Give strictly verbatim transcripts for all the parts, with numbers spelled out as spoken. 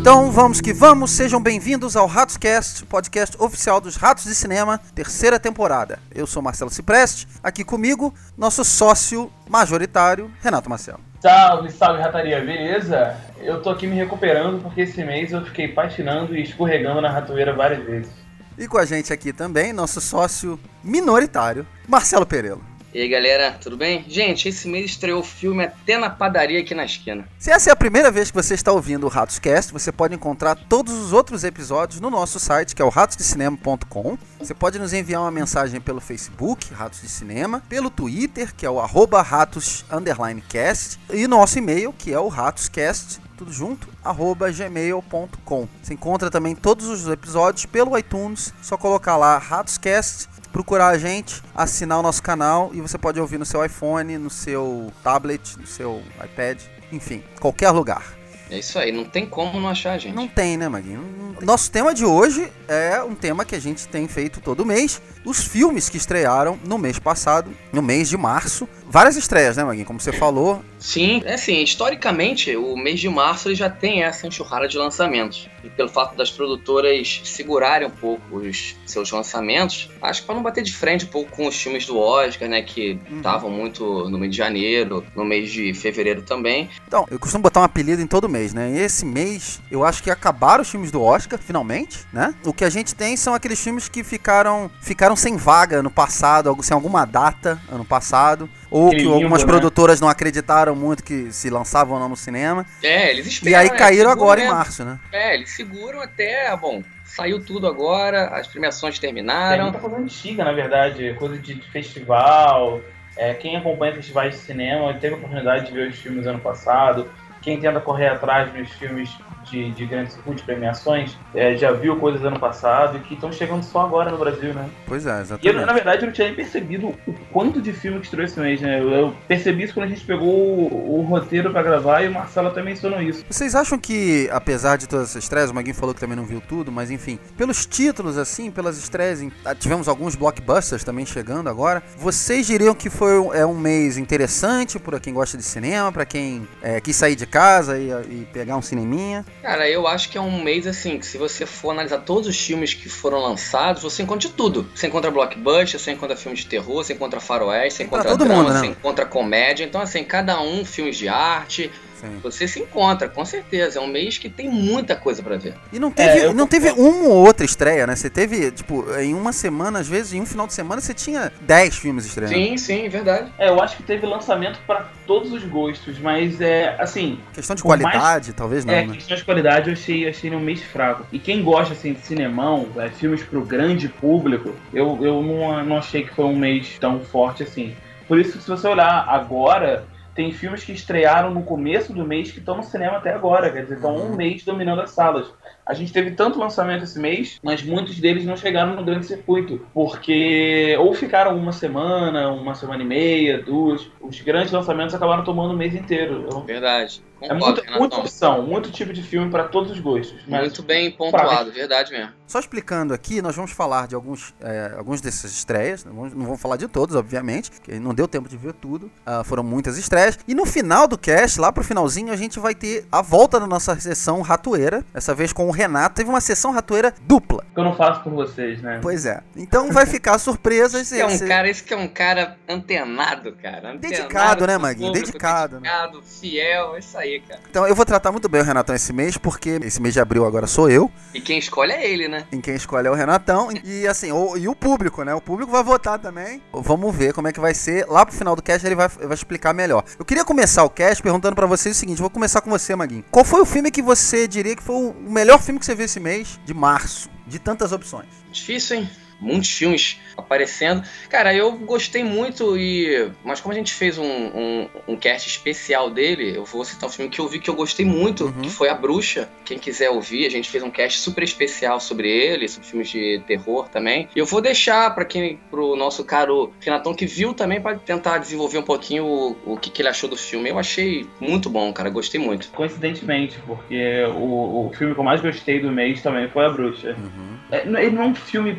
Então vamos que vamos, sejam bem-vindos ao RatosCast, podcast oficial dos Ratos de Cinema, terceira temporada. Eu sou Marcelo Cipreste, aqui comigo, nosso sócio majoritário, Renato Marcelo. Salve, salve, rataria, beleza? Eu tô aqui me recuperando porque esse mês eu fiquei patinando e escorregando na ratoeira várias vezes. E com a gente aqui também, nosso sócio minoritário, Marcelo Perello. E aí galera, tudo bem? Gente, esse mês estreou o filme até na padaria aqui na esquina. Se essa é a primeira vez que você está ouvindo o RatosCast, você pode encontrar todos os outros episódios no nosso site, que é o ratos de cinema ponto com. Você pode nos enviar uma mensagem pelo Facebook, Ratos de Cinema, pelo Twitter, que é o arroba ratos underline cast, e nosso e-mail, que é o ratoscast, tudo junto, arroba gmail ponto com. Você encontra também todos os episódios pelo iTunes, só colocar lá RatosCast, procurar a gente, assinar o nosso canal e você pode ouvir no seu iPhone, no seu tablet, no seu iPad, enfim, qualquer lugar. É isso aí, não tem como não achar a gente. Não tem, né, Maguinho? Nosso tema de hoje é um tema que a gente tem feito todo mês, os filmes que estrearam no mês passado, no mês de março. Várias estreias, né, Maguinho? Como você falou. Sim, é assim, historicamente, o mês de março ele já tem essa enxurrada de lançamentos. E pelo fato das produtoras segurarem um pouco os seus lançamentos, acho que para não bater de frente um pouco com os filmes do Oscar, né, que estavam uhum. muito no mês de janeiro, no mês de fevereiro também. Então, eu costumo botar um apelido em todo mês, né? E esse mês, eu acho que acabaram os filmes do Oscar, finalmente, né? O que a gente tem são aqueles filmes que ficaram, ficaram sem vaga no passado, sem alguma data ano passado. Ou que, que algumas limbo, produtoras né? não acreditaram muito que se lançavam ou não no cinema. É, eles esperam. E aí caíram né? agora seguram, em março, né? É, eles seguram até, bom, saiu tudo agora, as premiações terminaram. Tem muita coisa antiga, na verdade, coisa de festival. É, quem acompanha festivais de cinema teve a oportunidade de ver os filmes ano passado. Quem tenta correr atrás dos filmes de, de grandes circuitos de premiações é, já viu coisas ano passado e que estão chegando só agora no Brasil, né? Pois é, exatamente. E eu, na verdade, eu não tinha nem percebido o quanto de filme que estreou esse mês, né? Eu, eu percebi isso quando a gente pegou o, o roteiro pra gravar e o Marcelo até mencionou isso. Vocês acham que, apesar de todas essas estreias, o Maguinho falou que também não viu tudo, mas enfim, pelos títulos, assim, pelas estreias, tivemos alguns blockbusters também chegando agora, vocês diriam que foi é, um mês interessante pra quem gosta de cinema, pra quem é, quis sair de casa e, e pegar um cineminha? Cara, eu acho que é um mês assim, que se você for analisar todos os filmes que foram lançados, você encontra de tudo. Você encontra blockbuster, você encontra filme de terror, você encontra faroeste, você encontra drama, mundo, né? Você encontra comédia. Então assim, cada um filmes de arte. Sim. Você se encontra, com certeza. É um mês que tem muita coisa pra ver. E não teve, é, não teve uma ou outra estreia, né? Você teve, tipo, em uma semana, às vezes, em um final de semana, você tinha dez filmes estreando. Sim, sim, verdade. É, eu acho que teve lançamento pra todos os gostos, mas é, assim... Questão de qualidade, mais, talvez não, É, né? questão de qualidade eu achei, achei um mês fraco. E quem gosta, assim, de cinemão, é, filmes pro grande público, eu, eu não, não achei que foi um mês tão forte assim. Por isso que se você olhar agora... Tem filmes que estrearam no começo do mês que estão no cinema até agora, quer dizer, estão um mês dominando as salas. A gente teve tanto lançamento esse mês, mas muitos deles não chegaram no grande circuito, porque ou ficaram uma semana, uma semana e meia, duas. Os grandes lançamentos acabaram tomando o mês inteiro. Verdade. Concordo, é muita, muita opção, muito tipo de filme para todos os gostos. Muito bem pontuado, verdade mesmo. Só explicando aqui, nós vamos falar de alguns, é, alguns dessas estreias, não vamos, não vamos falar de todos, obviamente, porque não deu tempo de ver tudo, uh, foram muitas estreias. E no final do cast, lá pro finalzinho, a gente vai ter a volta da nossa sessão ratoeira, essa vez com o Renato. Teve uma sessão ratoeira dupla. Que eu não faço por vocês, né? Pois é. Então vai ficar surpresa. Esse, é um cara, esse que é um cara antenado, cara. Antenado, dedicado, né, Maguinho? Público, dedicado. Dedicado, né? Fiel, é isso aí, cara. Então eu vou tratar muito bem o Renatão esse mês, porque esse mês de abril agora sou eu. E quem escolhe é ele, né? E quem escolhe é o Renatão. E assim, o, e o público, né? O público vai votar também. Vamos ver como é que vai ser. Lá pro final do cast ele vai, vai explicar melhor. Eu queria começar o cast perguntando pra vocês o seguinte. Vou começar com você, Maguinho. Qual foi o filme que você diria que foi o melhor filme que você viu esse mês de março? De tantas opções. Difícil, hein? Muitos filmes aparecendo. Cara, eu gostei muito e... Mas como a gente fez um, um, um cast especial dele, eu vou citar um filme que eu vi que eu gostei muito, uhum. que foi A Bruxa. Quem quiser ouvir, a gente fez um cast super especial sobre ele, sobre filmes de terror também. E eu vou deixar para quem, pro nosso caro Renatão, que viu também, para tentar desenvolver um pouquinho o, o que, que ele achou do filme. Eu achei muito bom, cara, gostei muito. Coincidentemente, porque o, o filme que eu mais gostei do mês também foi A Bruxa. Uhum. É, ele não é um filme pra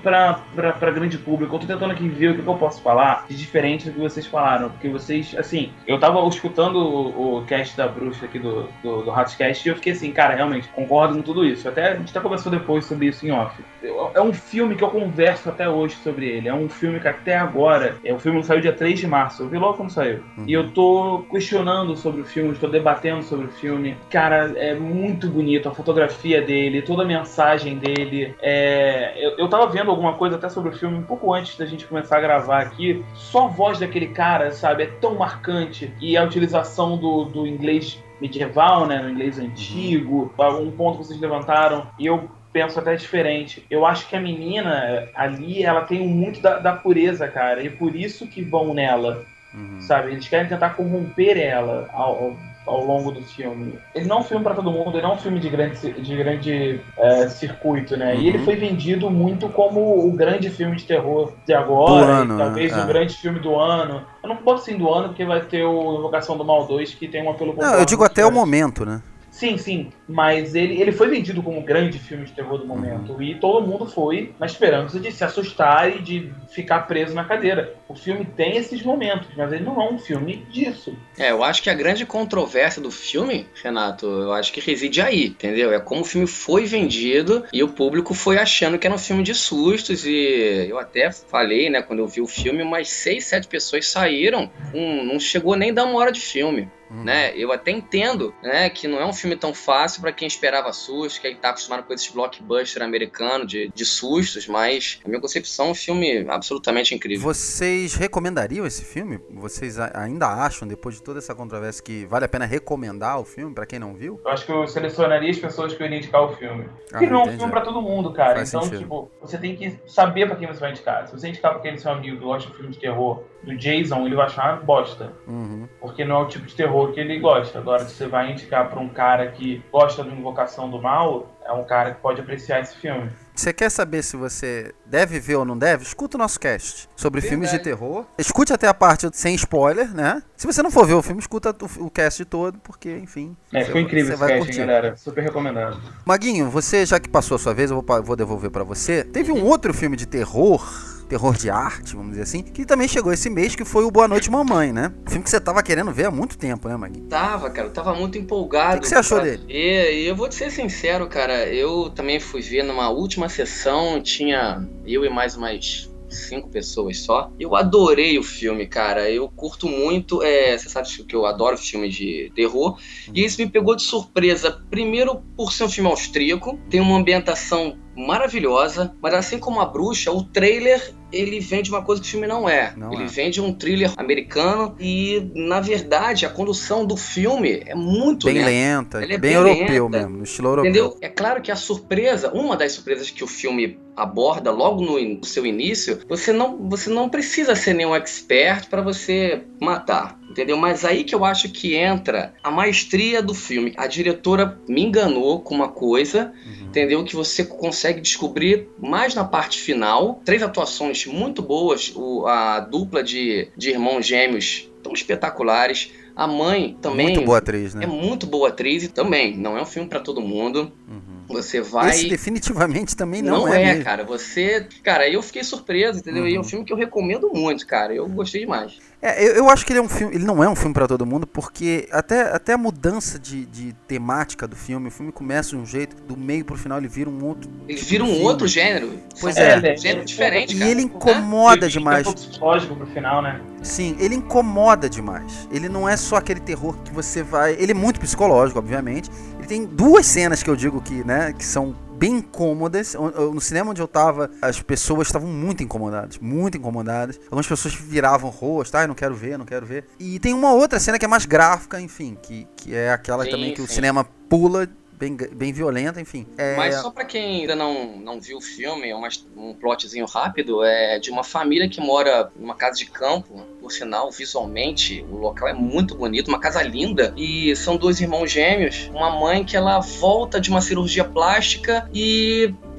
pra, pra grande público. Eu tô tentando aqui ver o que, que eu posso falar de diferente do que vocês falaram. Porque vocês, assim, eu tava escutando o, o cast da Bruxa aqui do, do, do Ratscast e eu fiquei assim, cara, realmente, concordo com tudo isso. Até a gente até conversou depois sobre isso em off. É um filme que eu converso até hoje sobre ele. É um filme que até agora, é, o filme saiu dia três de março, eu vi logo quando saiu. Uhum. E eu tô questionando sobre o filme, estou debatendo sobre o filme. Cara, é muito bonito a fotografia dele, toda a mensagem dele. É, eu, eu tava vendo alguma coisa até sobre o filme um pouco antes da gente começar a gravar aqui. Só a voz daquele cara, sabe, é tão marcante. E a utilização do, do inglês medieval, né, no inglês antigo, um ponto que vocês levantaram, e eu penso até diferente. Eu acho que a menina ali, ela tem muito da, da pureza, cara, e por isso que vão nela, uhum. sabe? Eles querem tentar corromper ela ao, ao, ao longo do filme. Ele não é um filme pra todo mundo, ele não é um filme de grande, de grande é, circuito, né? Uhum. E ele foi vendido muito como o grande filme de terror de agora, do ano, e talvez né? o grande filme do ano. Eu não posso assim do ano, porque vai ter o Invocação do Mal dois, que tem um apelo popular. Não, eu digo até grande. O momento, né? Sim, sim, mas ele, ele foi vendido como um grande filme de terror do momento, uhum. e todo mundo foi na esperança de se assustar e de ficar preso na cadeira. O filme tem esses momentos, mas ele não é um filme disso. É, eu acho que a grande controvérsia do filme, Renato, eu acho que reside aí, entendeu? É como o filme foi vendido e o público foi achando que era um filme de sustos, e eu até falei, né, quando eu vi o filme, umas seis, sete pessoas saíram, um, não chegou nem a dar uma hora de filme. Uhum. Né? Eu até entendo, né, que não é um filme tão fácil para quem esperava susto, quem tá acostumado com esses blockbuster americanos de, de sustos, mas na minha concepção é um filme absolutamente incrível. Vocês recomendariam esse filme? Vocês ainda acham, depois de toda essa controvérsia, que vale a pena recomendar o filme para quem não viu? Eu acho que eu selecionaria as pessoas que eu iria indicar o filme. Porque ah, não é um filme para todo mundo, cara. Faz então, sentido. Tipo, você tem que saber para quem você vai indicar. Se você indicar para aquele seu amigo que gosta de filme de terror, do Jason, ele vai achar uma bosta. Uhum. Porque não é o tipo de terror que ele gosta. Agora, se você vai indicar pra um cara que gosta de Invocação do Mal, é um cara que pode apreciar esse filme. Você quer saber se você deve ver ou não deve? Escuta o nosso cast sobre Verdade. filmes de terror. Escute até a parte sem spoiler, né? Se você não for ver o filme, escuta o, o cast todo, porque, enfim... É, ficou incrível esse cast, hein, galera? Super recomendado. Maguinho, você, já que passou a sua vez, eu vou, vou devolver pra você. Teve um outro filme de terror... terror de arte, vamos dizer assim, que também chegou esse mês, que foi o Boa Noite Mamãe, né? Um filme que você tava querendo ver há muito tempo, né, Magui? Tava, cara, eu tava muito empolgado. O que, que você achou dele? E eu vou te ser sincero, cara, eu também fui ver numa última sessão, tinha eu e mais umas cinco pessoas só. Eu adorei o filme, cara. Eu curto muito, é, você sabe que eu adoro filme de terror, uhum. e isso me pegou de surpresa. Primeiro, por ser um filme austríaco, tem uma ambientação maravilhosa, mas assim como A Bruxa, o trailer ele vende uma coisa que o filme não é. Não ele é. vende um thriller americano e, na verdade, a condução do filme é muito bem lenta. lenta, é bem, bem europeu lenta, mesmo, no estilo europeu. Entendeu? É claro que a surpresa, uma das surpresas que o filme aborda logo no, no seu início, você não, você não precisa ser nenhum expert para você matar. Entendeu? Mas aí que eu acho que entra a maestria do filme. A diretora me enganou com uma coisa, uhum. entendeu? Que você consegue descobrir mais na parte final. Três atuações muito boas. O, a dupla de, de irmãos gêmeos tão espetaculares. A mãe também... Muito boa atriz, né? É muito boa atriz e também não é um filme para todo mundo. Uhum. Você vai... Esse definitivamente também não, não é. Não é, mesmo. cara. Você... Cara, eu fiquei surpreso, entendeu? Uhum. E é um filme que eu recomendo muito, cara. Eu gostei demais. É, eu, eu acho que ele é um filme, ele não é um filme pra todo mundo, porque até, até a mudança de, de temática do filme, o filme começa de um jeito, do meio pro final ele vira um outro. Ele tipo vira um filme. outro gênero. Pois é. é. Um gênero diferente, e cara. E ele incomoda é? demais. É um psicológico pro final, né? Sim, ele incomoda demais. Ele não é só aquele terror que você vai... Ele é muito psicológico, obviamente. Ele tem duas cenas que eu digo que, né, que são bem incômodas. No cinema onde eu tava, as pessoas estavam muito incomodadas, muito incomodadas. Algumas pessoas viravam o rosto, ai, ah, não quero ver, não quero ver. E tem uma outra cena que é mais gráfica, enfim, que, que é aquela sim, também que sim. o cinema pula, bem, bem violenta, enfim. É... Mas só pra quem ainda não, não viu o filme, é uma, um plotzinho rápido, é de uma família que mora numa casa de campo. Por sinal, visualmente, o local é muito bonito, uma casa linda. E são dois irmãos gêmeos, uma mãe que ela volta de uma cirurgia plástica e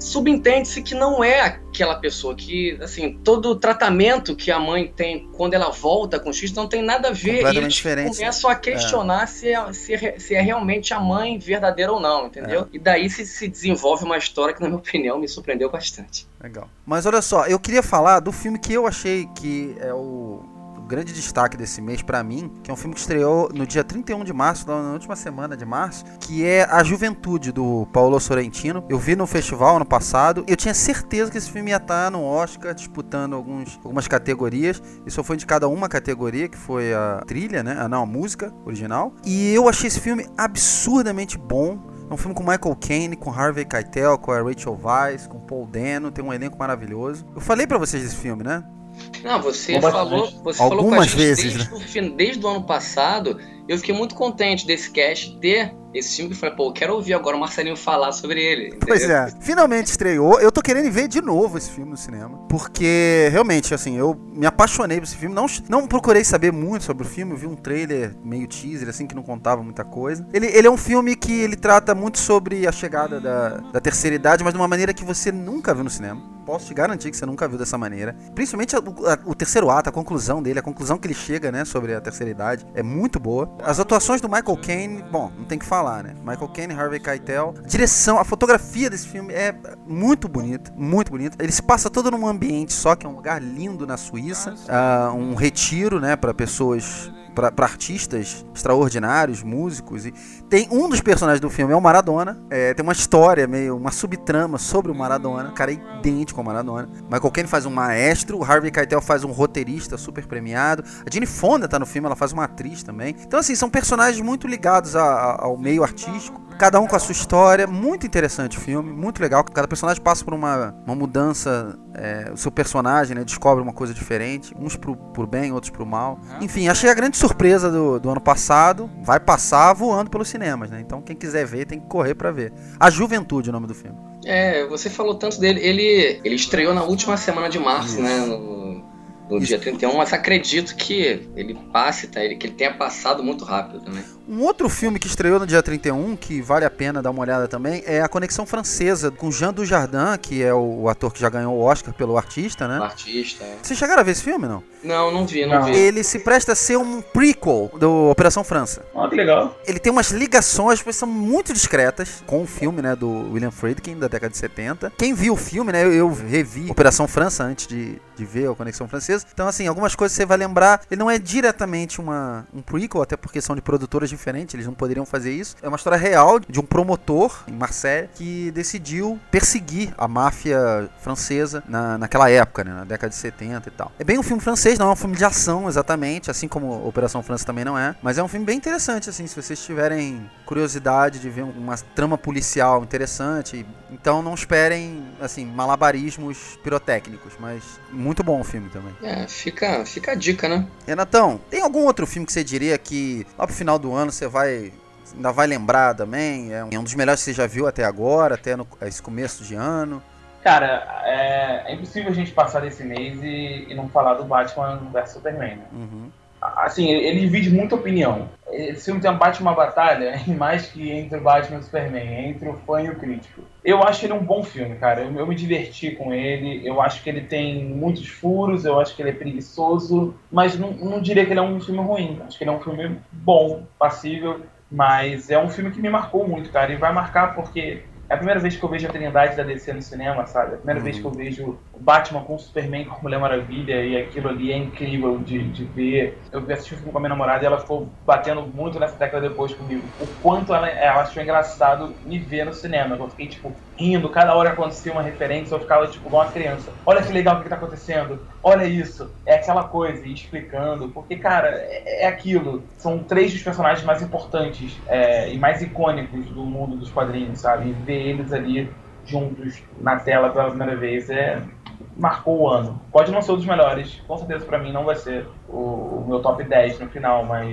subentende-se que não é aquela pessoa, que, assim, todo o tratamento que a mãe tem quando ela volta com o X não tem nada a ver, e eles diferente. começam a questionar é. Se, é, se, é, se é realmente a mãe verdadeira ou não, entendeu? É. E daí se, se desenvolve uma história que, na minha opinião, me surpreendeu bastante. Legal. Mas olha só, eu queria falar do filme que eu achei que é o... O grande destaque desse mês pra mim, que é um filme que estreou no dia trinta e um de março, na última semana de março, que é A Juventude, do Paolo Sorrentino. Eu vi no festival ano passado, eu tinha certeza que esse filme ia estar no Oscar, disputando alguns, algumas categorias. Ele só foi indicado a uma categoria, que foi a trilha, né? Ah, não, a música original. E eu achei esse filme absurdamente bom. É um filme com Michael Caine, com Harvey Keitel, com a Rachel Weisz, com Paul Dano, tem um elenco maravilhoso. Eu falei pra vocês desse filme, né? Não, você Bom, falou, você algumas falou com a gente vezes, desde, né? o, desde o ano passado. Eu fiquei muito contente desse cast ter esse filme, que eu falei, pô, eu quero ouvir agora o Marcelinho falar sobre ele. Entendeu? Pois é, finalmente estreou. Eu tô querendo ver de novo esse filme no cinema, porque realmente, assim, eu me apaixonei por esse filme. Não, não procurei saber muito sobre o filme, eu vi um trailer meio teaser, assim, que não contava muita coisa. Ele, ele é um filme que ele trata muito sobre a chegada da, da terceira idade, mas de uma maneira que você nunca viu no cinema. Posso te garantir que você nunca viu dessa maneira. Principalmente a, a, o terceiro ato, a conclusão dele, a conclusão que ele chega, né, sobre a terceira idade, é muito boa. As atuações do Michael Caine, bom, não tem que falar, né? Michael Caine, Harvey Keitel. A direção, a fotografia desse filme é muito bonita, muito bonita. Ele se passa todo num ambiente só, que é um lugar lindo na Suíça. Uh, um retiro, né, para pessoas... Pra, pra artistas extraordinários, músicos. E tem um dos personagens do filme é o Maradona. É, tem uma história, meio uma subtrama sobre o Maradona. O cara é idêntico ao Maradona. Michael Caine faz um maestro, o Harvey Keitel faz um roteirista super premiado. A Jane Fonda tá no filme, ela faz uma atriz também. Então, assim, são personagens muito ligados a, a, ao meio artístico. Cada um com a sua história. Muito interessante o filme, muito legal. Cada personagem passa por uma, uma mudança. É, o seu personagem, né, descobre uma coisa diferente. Uns pro, pro bem, outros pro mal. Enfim, achei a grande surpresa do, do ano passado. Vai passar voando pelos cinemas, né? Então quem quiser ver tem que correr pra ver. A Juventude é o nome do filme. É, você falou tanto dele. Ele, ele estreou na última semana de março, Isso. né? No, no dia trinta e um, mas acredito que ele passe, tá? Ele, que ele tenha passado muito rápido também. Um outro filme que estreou no dia trinta e um, que vale a pena dar uma olhada também, é A Conexão Francesa, com Jean Dujardin, que é o ator que já ganhou o Oscar pelo Artista, né? O Artista, é. Vocês chegaram a ver esse filme, não? Não, não vi, não, não vi. Ele se presta a ser um prequel do Operação França. Ah, que legal. Ele tem umas ligações, mas são muito discretas, com o filme, né, do William Friedkin, da década de setenta. Quem viu o filme, né, eu, eu revi Operação França antes de, de ver A Conexão Francesa. Então, assim, algumas coisas você vai lembrar. Ele não é diretamente uma, um prequel, até porque são de produtoras diferentes, eles não poderiam fazer isso. É uma história real de um promotor em Marseille que decidiu perseguir a máfia francesa na, naquela época, né, na década de setenta e tal. É bem um filme francês, não é um filme de ação exatamente, assim como Operação França também não é, mas é um filme bem interessante, assim, se vocês tiverem curiosidade de ver uma trama policial interessante, então não esperem, assim, malabarismos pirotécnicos, mas muito bom o filme também. É, fica, fica a dica, né? Renatão, tem algum outro filme que você diria que lá pro final do ano você vai... ainda vai lembrar também? É um dos melhores que você já viu até agora, até no, esse começo de ano? Cara, é, é impossível a gente passar desse mês e, e não falar do Batman versus Superman. Né? Uhum. Assim, ele, ele divide muita opinião. Esse filme tem uma Batman batalha, mais que entre o Batman e o Superman, entre o fã e o crítico. Eu acho ele um bom filme, cara. Eu, eu me diverti com ele. Eu acho que ele tem muitos furos, eu acho que ele é preguiçoso, mas não, não diria que ele é um filme ruim. Acho que ele é um filme bom, passível, mas é um filme que me marcou muito, cara. E vai marcar porque... é a primeira vez que eu vejo a Trindade da D C no cinema, sabe? É a primeira uhum. vez que eu vejo o Batman com o Superman, com a Mulher Maravilha, e aquilo ali é incrível de, de ver. Eu assisti o filme com a minha namorada e ela ficou batendo muito nessa década depois comigo. O quanto ela, ela achou engraçado me ver no cinema. Eu fiquei, tipo, rindo. Cada hora que acontecia uma referência, eu ficava, tipo, igual uma criança. Olha que legal o que tá acontecendo. Olha isso. É aquela coisa. E explicando. Porque, cara, é, é aquilo. São três dos personagens mais importantes é, e mais icônicos do mundo dos quadrinhos, sabe? E ver eles ali juntos na tela pela primeira vez é... marcou o ano. Pode não ser um dos melhores, com certeza pra mim não vai ser o, o meu top dez no final, mas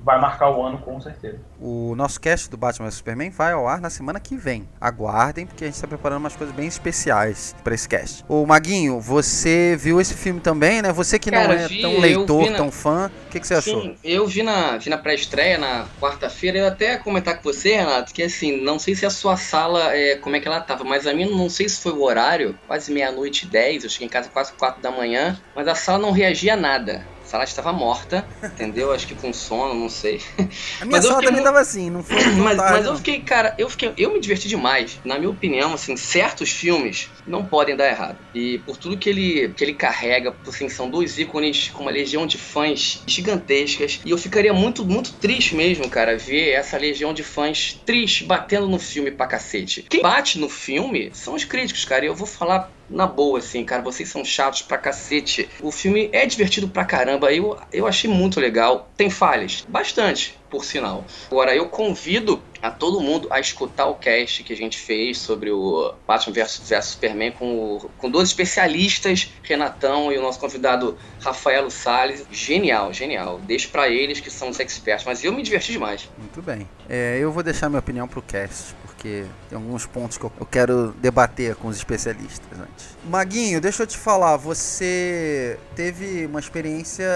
vai marcar o ano com certeza. O nosso cast do Batman versus Superman vai ao ar na semana que vem. Aguardem, porque a gente está preparando umas coisas bem especiais para esse cast. Ô Maguinho, você viu esse filme também, né? Você que Cara, não é vi, tão leitor, na... tão fã, o que, que você achou? Sim, eu vi na, vi na pré-estreia, na quarta-feira, eu até comentar com você, Renato, que assim, não sei se a sua sala, é, como é que ela tava, mas a minha não sei se foi o horário, quase meia-noite e dez, eu cheguei em casa quase quatro da manhã, mas a sala não reagia a nada. A sala estava morta, entendeu? Acho que com sono, não sei. A minha sala também estava assim, não foi tão mas, tarde, mas eu não. fiquei, cara, eu fiquei, eu me diverti demais. Na minha opinião, assim, certos filmes não podem dar errado. E por tudo que ele, que ele carrega, assim, são dois ícones com uma legião de fãs gigantescas. E eu ficaria muito, muito triste mesmo, cara, ver essa legião de fãs triste batendo no filme pra cacete. Quem bate no filme são os críticos, cara. E eu vou falar na boa, assim, cara, vocês são chatos pra cacete. O filme é divertido pra caramba, eu, eu achei muito legal. Tem falhas, bastante, por sinal. Agora, eu convido a todo mundo a escutar o cast que a gente fez sobre o Batman versus Superman com, o, com dois especialistas, Renatão e o nosso convidado Rafaelo Salles. Genial, genial. Deixo pra eles que são os experts, mas eu me diverti demais. Muito bem. É, eu vou deixar minha opinião pro cast, porque tem alguns pontos que eu, eu quero debater com os especialistas antes. Maguinho, deixa eu te falar, você teve uma experiência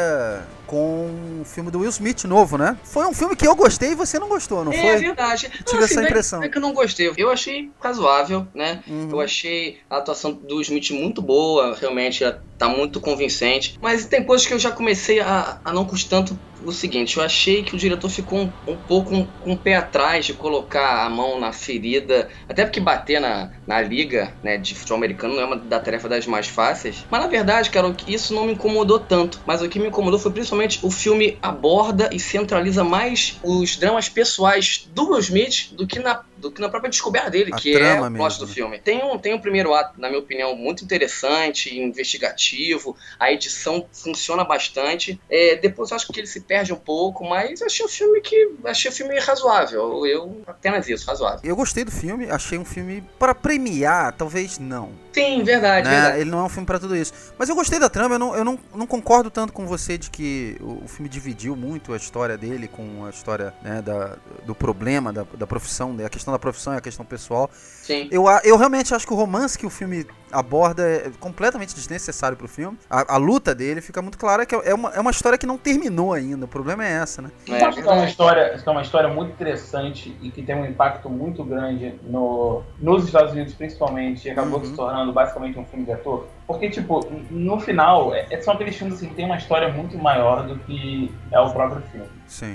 com o filme do Will Smith novo, né? Foi um filme que eu gostei e você não gostou, não é, foi? É verdade. Tive não, assim, essa impressão. Não é que eu não gostei. Eu achei razoável, né? Uhum. Eu achei a atuação do Smith muito boa, realmente tá muito convincente. Mas tem coisas que eu já comecei a, a não curtir tanto. O seguinte, eu achei que o diretor ficou um, um pouco um, com um o pé atrás de colocar a mão na ferida, até porque bater na, na liga, né, de futebol americano não é uma da tarefa das mais fáceis. Mas na verdade, cara, isso não me incomodou tanto. Mas o que me incomodou foi principalmente o filme aborda e centraliza mais os dramas pessoais do Will Smith do que na, do que na própria descoberta dele, a que é o plot do filme. Tem um, tem um primeiro ato, na minha opinião, muito interessante, investigativo, a edição funciona bastante. É, depois eu acho que ele se perde um pouco, mas eu achei um filme que achei um filme razoável. Eu apenas isso, razoável. Eu gostei do filme, achei um filme para premiar, talvez não. Sim, verdade, né? verdade. Ele não é um filme para tudo isso. Mas eu gostei da trama, eu não, eu não, não concordo tanto com você de que o, o filme dividiu muito a história dele com a história, né, da, do problema da, da profissão, a questão da profissão e a questão pessoal. Sim. Eu, eu realmente acho que o romance que o filme aborda é completamente desnecessário pro filme. A, a luta dele fica muito clara que é uma, é uma história que não terminou ainda. O problema é essa, né? Eu acho que é uma história, é uma história muito interessante e que tem um impacto muito grande no, nos Estados Unidos, principalmente, e acabou uhum. se tornando basicamente um filme de ator. Porque, tipo, no final, é, são aqueles filmes assim, que tem uma história muito maior do que é o próprio filme. Sim.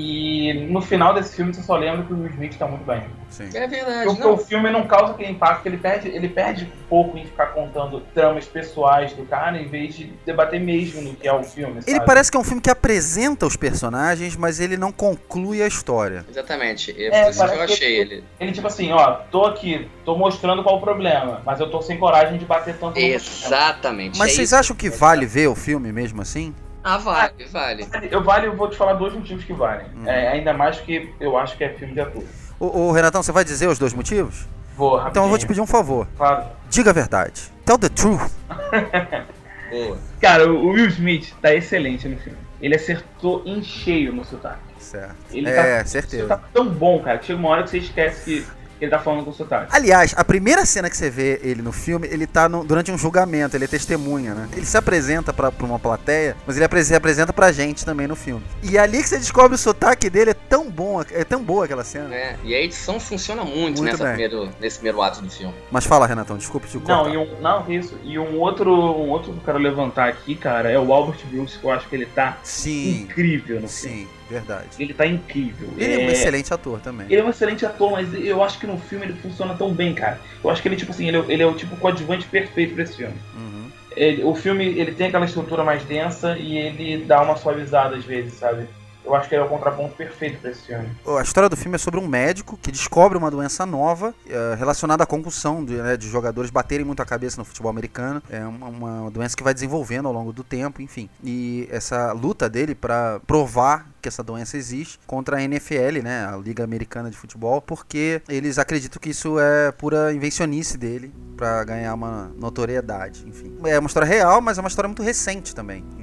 E no final desse filme você só lembra que o Will Smith tá muito bem. Sim. É verdade. Porque não. O filme não causa aquele impacto, ele perde, ele perde um pouco em ficar contando tramas pessoais do cara, em vez de debater mesmo no que é o filme. Ele sabe? parece que é um filme que apresenta os personagens, mas ele não conclui a história. Exatamente. É, é, isso que eu achei ele. Ele, ele tipo assim, ó, tô aqui, tô mostrando qual o problema, mas eu tô sem coragem de bater tanto no Exatamente. Mas é vocês isso. acham que vale ver o filme mesmo assim? Ah, vale, vale. Eu vale, eu vou te falar dois motivos que valem. Hum. É, ainda mais que eu acho que é filme de ator. Ô, ô Renatão, você vai dizer os dois motivos? Vou, rapidinho. Então eu vou te pedir um favor. Claro. Diga a verdade. Tell the truth. Boa. Cara, o Will Smith tá excelente no filme. Ele acertou em cheio no sotaque. Certo. Ele é, tá, certeza. Tá tão bom, cara, que chega uma hora que você esquece que ele tá falando com sotaque. Aliás, a primeira cena que você vê ele no filme, ele tá no, durante um julgamento, ele é testemunha, né? Ele se apresenta pra, pra uma plateia, mas ele se apresenta pra gente também no filme. E é ali que você descobre o sotaque dele, é tão bom, é tão boa aquela cena. É, e a edição funciona muito, muito nessa bem. primeiro, nesse primeiro ato do filme. Mas fala, Renatão, desculpe te cortar. Não, e um, não, isso. E um outro, um outro que eu quero levantar aqui, cara, é o Albert Brooks, que eu acho que ele tá Sim. incrível no Sim. filme. Verdade. Ele tá incrível. Ele é um é... excelente ator também. Ele é um excelente ator, mas eu acho que no filme ele funciona tão bem, cara. Eu acho que ele, tipo assim, ele é, ele é o tipo coadjuvante perfeito pra esse filme. Uhum. Ele, o filme, ele tem aquela estrutura mais densa e ele dá uma suavizada às vezes, sabe? Eu acho que ele é o contraponto perfeito pra esse filme. A história do filme é sobre um médico que descobre uma doença nova uh, relacionada à concussão de, né, de jogadores baterem muito a cabeça no futebol americano. É uma, uma doença que vai desenvolvendo ao longo do tempo, enfim. E essa luta dele pra provar que essa doença existe contra a N F L, né, a Liga Americana de Futebol, porque eles acreditam que isso é pura invencionice dele pra ganhar uma notoriedade, enfim. É uma história real, mas é uma história muito recente também.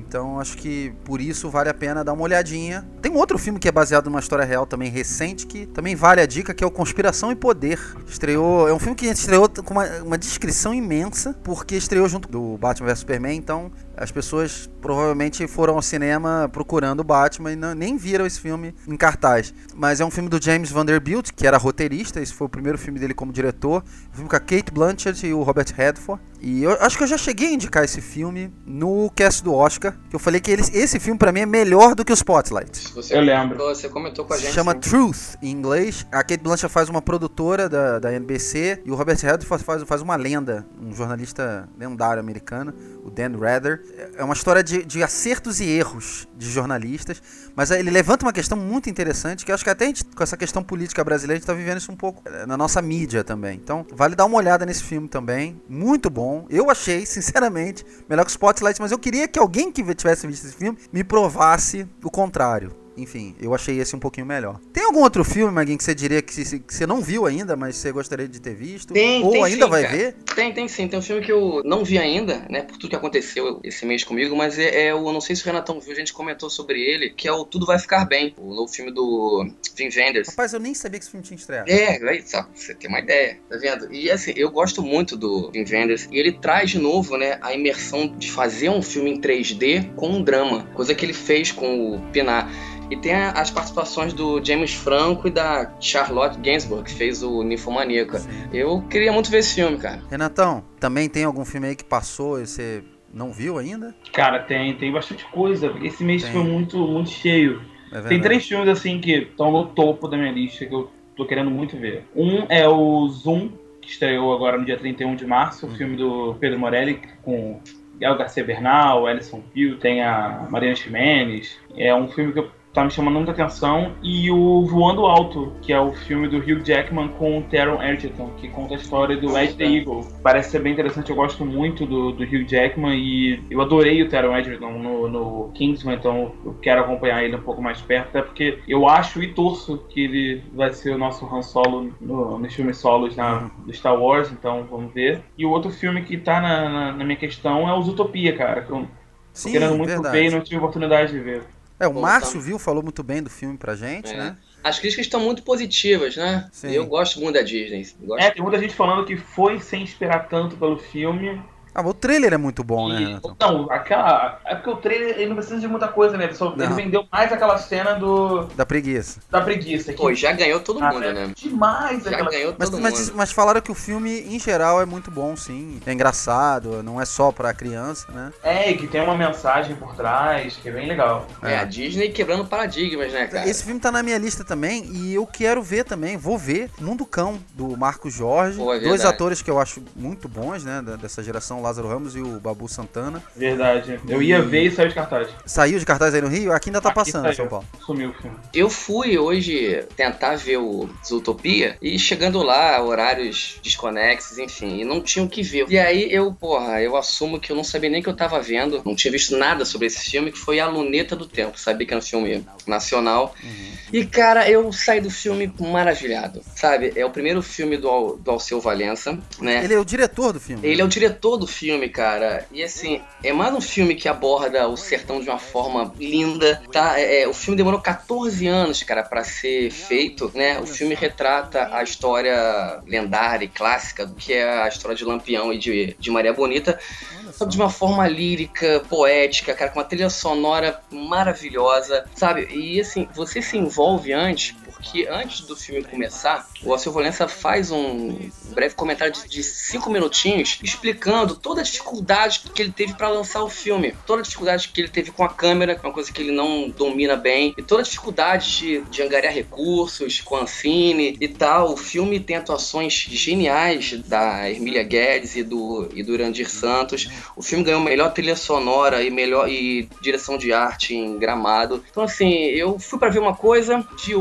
Então acho que por isso vale a pena dar uma olhadinha. Tem um outro filme que é baseado numa história real também recente, que também vale a dica, que é o Conspiração e Poder. Estreou, é um filme que estreou com uma, uma descrição imensa, porque estreou junto do Batman versus Superman, então as pessoas provavelmente foram ao cinema procurando o Batman e não, nem viram esse filme em cartaz. Mas é um filme do James Vanderbilt, que era roteirista, esse foi o primeiro filme dele como diretor. Um filme com a Cate Blanchett e o Robert Redford. E eu acho que eu já cheguei a indicar esse filme no cast do Oscar, que eu falei que ele, esse filme pra mim é melhor do que o Spotlight. Você eu lembro. Você comentou com a gente. Se chama sim. Truth, em inglês. A Cate Blanchett faz uma produtora da, da N B C e o Robert Redford faz, faz uma lenda, um jornalista lendário americano, o Dan Rather. É uma história de, de acertos e erros de jornalistas, mas ele levanta uma questão muito interessante, que eu acho que até a gente, com essa questão política brasileira, a gente tá vivendo isso um pouco na nossa mídia também. Então, vale dar uma olhada nesse filme também. Muito bom. Eu achei, sinceramente, melhor que o Spotlight, mas eu queria que alguém que tivesse visto esse filme me provasse o contrário. Enfim, eu achei esse um pouquinho melhor. Tem algum outro filme, Maguinho, que você diria que você não viu ainda, mas você gostaria de ter visto? Tem, Ou tem ainda sim, vai cara. ver? Tem, tem sim. Tem um filme que eu não vi ainda, né? Por tudo que aconteceu esse mês comigo, mas é, é o, eu não sei se o Renatão viu, a gente comentou sobre ele, que é o Tudo Vai Ficar Bem, o novo filme do Wim Wenders. Rapaz, eu nem sabia que esse filme tinha estreado. É, aí, só pra você ter uma ideia, tá vendo? E assim, eu gosto muito do Wim Wenders, e ele traz de novo, né, a imersão de fazer um filme em três D com um drama, coisa que ele fez com o Pinar. E tem as participações do James Franco e da Charlotte Gainsbourg, que fez o Ninfomaníaca. Sim. Eu queria muito ver esse filme, cara. Renatão, também tem algum filme aí que passou e você não viu ainda? Cara, tem, tem bastante coisa. Esse mês tem. foi muito, muito cheio. É tem três filmes assim que estão no topo da minha lista, que eu tô querendo muito ver. Um é o Zoom, que estreou agora no dia trinta e um de março, o hum. filme do Pedro Morelli, com Gael Garcia Bernal, Alison Pill, tem a Mariana Ximenes. É um filme que eu tá me chamando muita atenção, e o Voando Alto, que é o filme do Hugh Jackman com o Taron Egerton, que conta a história do Ed the Eagle. Parece ser bem interessante, eu gosto muito do, do Hugh Jackman e eu adorei o Taron Egerton no, no Kingsman, então eu quero acompanhar ele um pouco mais perto, até porque eu acho e torço que ele vai ser o nosso Han Solo no, nos filmes solos na, do Star Wars, então vamos ver. E o outro filme que tá na, na, na minha questão é o Zootopia, cara, que eu Sim, tô querendo muito verdade. ver e não tive oportunidade de ver. É, o Márcio viu, falou muito bem do filme pra gente, é. né? As críticas estão muito positivas, né? Sim. Eu gosto muito da Disney. Gosto... É, tem muita gente falando que foi sem esperar tanto pelo filme. Ah, mas o trailer é muito bom, e, né, Renato? Não, aquela... É porque o trailer ele não precisa de muita coisa, né? Ele, só, ele vendeu mais aquela cena do... Da preguiça. Da preguiça. Que... Pô, já ganhou todo mundo, ah, né? Demais já aquela... ganhou todo mas, mundo. Mas, mas falaram que o filme, em geral, é muito bom, sim. É engraçado, não é só pra criança, né? É, e que tem uma mensagem por trás, que é bem legal. É, é, a Disney quebrando paradigmas, né, cara? Esse filme tá na minha lista também, e eu quero ver também, vou ver, Mundo Cão, do Marcos Jorge. Pô, é dois atores que eu acho muito bons, né, dessa geração, Lázaro Ramos e o Babu Santana. Verdade. Eu ia ver e saiu de cartaz. Saiu de cartaz aí no Rio? Aqui ainda tá Aqui passando saiu. em São Paulo. Sumiu o filme. Eu fui hoje tentar ver o Zootopia e chegando lá, horários desconexos, enfim, e não tinha o que ver. E aí eu, porra, eu assumo que eu não sabia nem que eu tava vendo, não tinha visto nada sobre esse filme, que foi A Luneta do Tempo. Sabia que era um filme nacional. Uhum. E, cara, eu saí do filme maravilhado, sabe? É o primeiro filme do, do Alceu Valença, né? Ele é o diretor do filme. Ele né? é o diretor do filme, cara. E, assim, é mais um filme que aborda o sertão de uma forma linda, tá? É, o filme demorou catorze anos, cara, pra ser feito, né? O filme retrata a história lendária e clássica, que é a história de Lampião e de, de Maria Bonita, só de uma forma lírica, poética, cara, com uma trilha sonora maravilhosa, sabe? E, assim, você se envolve antes, porque antes do filme começar, o Alceu Valença faz um breve comentário de, de cinco minutinhos explicando toda a dificuldade que ele teve para lançar o filme, toda a dificuldade que ele teve com a câmera, que é uma coisa que ele não domina bem, e toda a dificuldade de, de angariar recursos com a Ancine e tal. O filme tem atuações geniais da Hermília Guedes e do, e do Irandir Santos. O filme ganhou melhor trilha sonora e melhor e direção de arte em Gramado. Então, assim, eu fui para ver uma coisa de outra e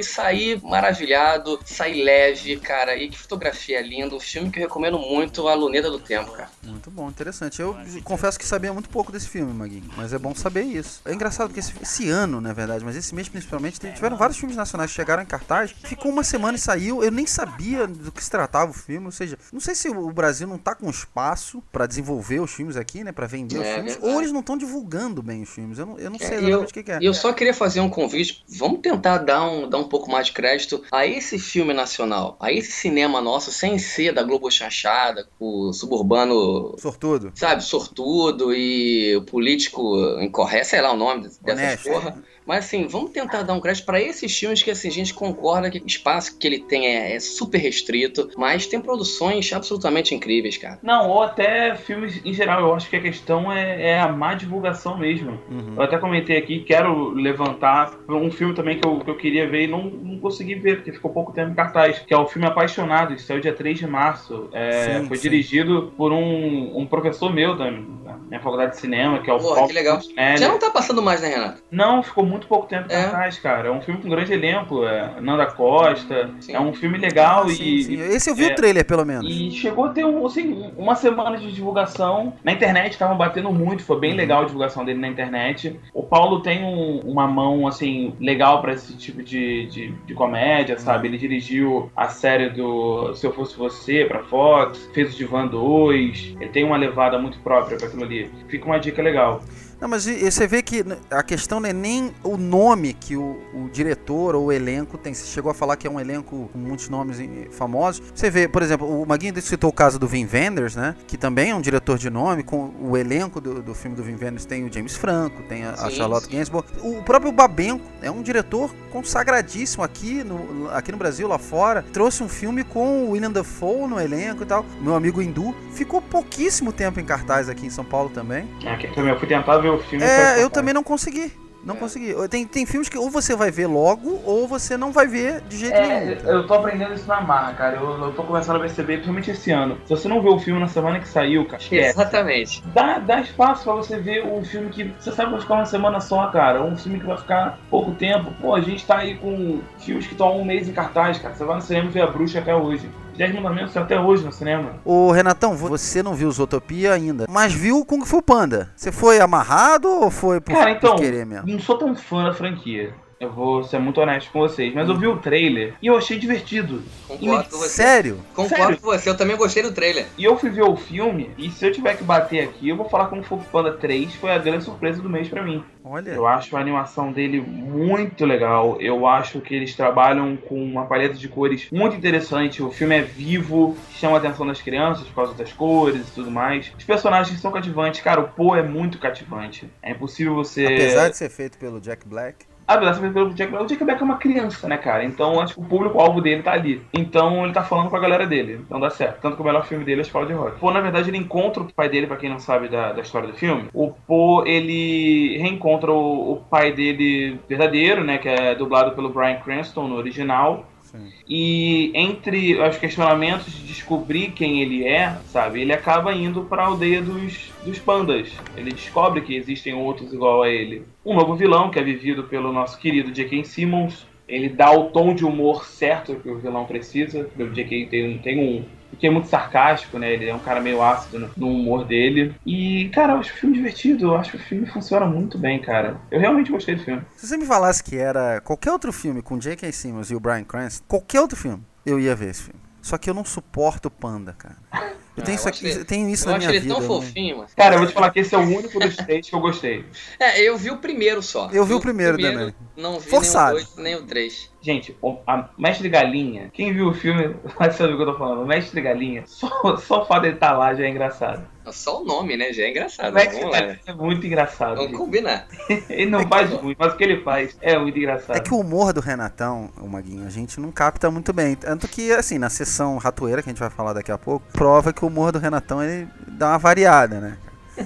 saí maravilhado, saí leve, cara, e que fotografia linda, um filme que eu recomendo muito, A Luneta do Tempo, cara. Muito bom, interessante. Eu confesso que sabia muito pouco desse filme, Maguinho, mas é bom saber isso. É engraçado que esse, esse ano, na verdade, mas esse mês principalmente, tiveram vários filmes nacionais que chegaram em cartaz, ficou uma semana e saiu, eu nem sabia do que se tratava o filme, ou seja, não sei se o Brasil não tá com espaço pra desenvolver os filmes aqui, né, pra vender é, os filmes, verdade. Ou eles não estão divulgando bem os filmes, eu não, eu não sei exatamente eu, o que, que é. E eu só queria fazer um convite, vamos tentar dar um, dar um pouco mais de crédito a esse filme nacional, a esse cinema nosso, sem ser da Globo Chanchada, o suburbano... Sortudo. Sabe, sortudo e o político incorreto, sei lá o nome dessas Honesto. porra. Mas assim, vamos tentar dar um crédito pra esses filmes que assim, a gente concorda que o espaço que ele tem é, é super restrito, mas tem produções absolutamente incríveis, cara. Não, ou até filmes em geral, eu acho que a questão é, é a má divulgação mesmo. Uhum. Eu até comentei aqui, quero levantar um filme também que eu, que eu queria ver e não, não consegui ver, porque ficou pouco tempo em cartaz, que é o filme Apaixonados, saiu dia três de março. É, sim, foi sim. dirigido por um, um professor meu da minha faculdade de cinema, que é o Porra, que legal. Fontenelle. Já não tá passando mais, né, Renato? Não, ficou muito pouco tempo é. atrás, cara. É um filme com grande elenco, é Nanda Costa, sim. é um filme legal ah, e... Sim, sim. Esse eu vi é, o trailer, pelo menos. E chegou a ter um, assim, uma semana de divulgação. Na internet estavam batendo muito, foi bem legal a divulgação dele na internet. O Paulo tem um, uma mão, assim, legal pra esse tipo de, de, de comédia, sabe? Ele dirigiu a série do Se Eu Fosse Você pra Fox, fez o Divan dois, ele tem uma levada muito própria pra aquilo ali. Fica uma dica legal. Não, mas você vê que a questão não é nem o nome que o, o diretor ou o elenco tem. Você chegou a falar que é um elenco com muitos nomes famosos. Você vê, por exemplo, o Maguinho citou o caso do Wim Wenders, né? Que também é um diretor de nome. Com o elenco do, do filme do Wim Wenders tem o James Franco, tem a, a Charlotte Gainsbourg. O próprio Babenco é um diretor consagradíssimo aqui no, aqui no Brasil, lá fora. Trouxe um filme com o William Dafoe no elenco e tal. Meu amigo Hindu. Ficou pouquíssimo tempo em cartaz aqui em São Paulo também. Aqui também eu fui tentar ver o filme. É, eu também não consegui. Não é. consegui. Tem, tem filmes que ou você vai ver logo, ou você não vai ver de jeito é, nenhum. Eu tô aprendendo isso na marra, cara. Eu, eu tô começando a perceber, principalmente esse ano. Se você não vê o filme na semana que saiu, cara, esquece. Exatamente. Dá, dá espaço pra você ver um filme que você sabe que vai ficar uma semana só, cara. Um filme que vai ficar pouco tempo. Pô, a gente tá aí com filmes que estão há um mês em cartaz, cara. Você vai no cinema ver A Bruxa até hoje. Dez Mandamentos até hoje no cinema. Ô, Renatão, você não viu Zootopia ainda, mas viu Kung Fu Panda. Você foi amarrado ou foi por, Cara, então, por querer mesmo? Não sou tão fã da franquia. Eu vou ser muito honesto com vocês, mas eu vi o trailer e eu achei divertido. Concordo com você. Sério? Concordo Sério? com você, eu também gostei do trailer. E eu fui ver o filme, e se eu tiver que bater aqui, eu vou falar Kung Fu Panda três foi a grande surpresa do mês pra mim. Olha. Eu acho a animação dele muito legal, eu acho que eles trabalham com uma paleta de cores muito interessante, o filme é vivo, chama a atenção das crianças por causa das cores e tudo mais. Os personagens são cativantes, cara, o Poe é muito cativante. É impossível você... Apesar de ser feito pelo Jack Black... Ah, beleza, pelo Jack Black. O Jack Black é uma criança, né, cara? Então, acho que o público-alvo dele tá ali. Então, ele tá falando com a galera dele. Então, dá certo. Tanto que o melhor filme dele é a Escola de Rock. Pô, na verdade, ele encontra o pai dele, pra quem não sabe da, da história do filme. O Po, ele reencontra o, o pai dele verdadeiro, né, que é dublado pelo Bryan Cranston no original. Sim. E entre os questionamentos de descobrir quem ele é, sabe, ele acaba indo para a aldeia dos, dos pandas. Ele descobre que existem outros igual a ele. Um novo vilão, que é vivido pelo nosso querido J K. Simmons. Ele dá o tom de humor certo que o vilão precisa. O J K tem, tem um... Porque é muito sarcástico, né? Ele é um cara meio ácido no, no humor dele. E, cara, eu acho o filme divertido. Eu acho que o filme funciona muito bem, cara. Eu realmente gostei do filme. Se você me falasse que era qualquer outro filme com J K. Simmons e o Bryan Cranston, qualquer outro filme, eu ia ver esse filme. Só que eu não suporto Panda, cara. Eu tenho, ah, isso, aqui, ele, tenho isso na minha vida. Eu acho ele tão fofinho, mano. Cara, eu vou te falar que esse é o único dos três que eu gostei. É, eu vi o primeiro só. Eu vi o primeiro, primeiro também. Não vi Forçado. nem o dois, nem o três. Gente, a Mestre Galinha, quem viu o filme vai saber o que eu tô falando. O Mestre Galinha, só, só o fato dele estar lá já é engraçado. Só o nome, né? Já é engraçado. O Mestre Galinha é muito engraçado. Vamos gente. combinar. Ele não é faz que... muito, mas o que ele faz é muito engraçado. É que o humor do Renatão, o Maguinho, a gente não capta muito bem. Tanto que, assim, na sessão ratoeira, que a gente vai falar daqui a pouco, prova que o humor do Renatão, ele dá uma variada, né?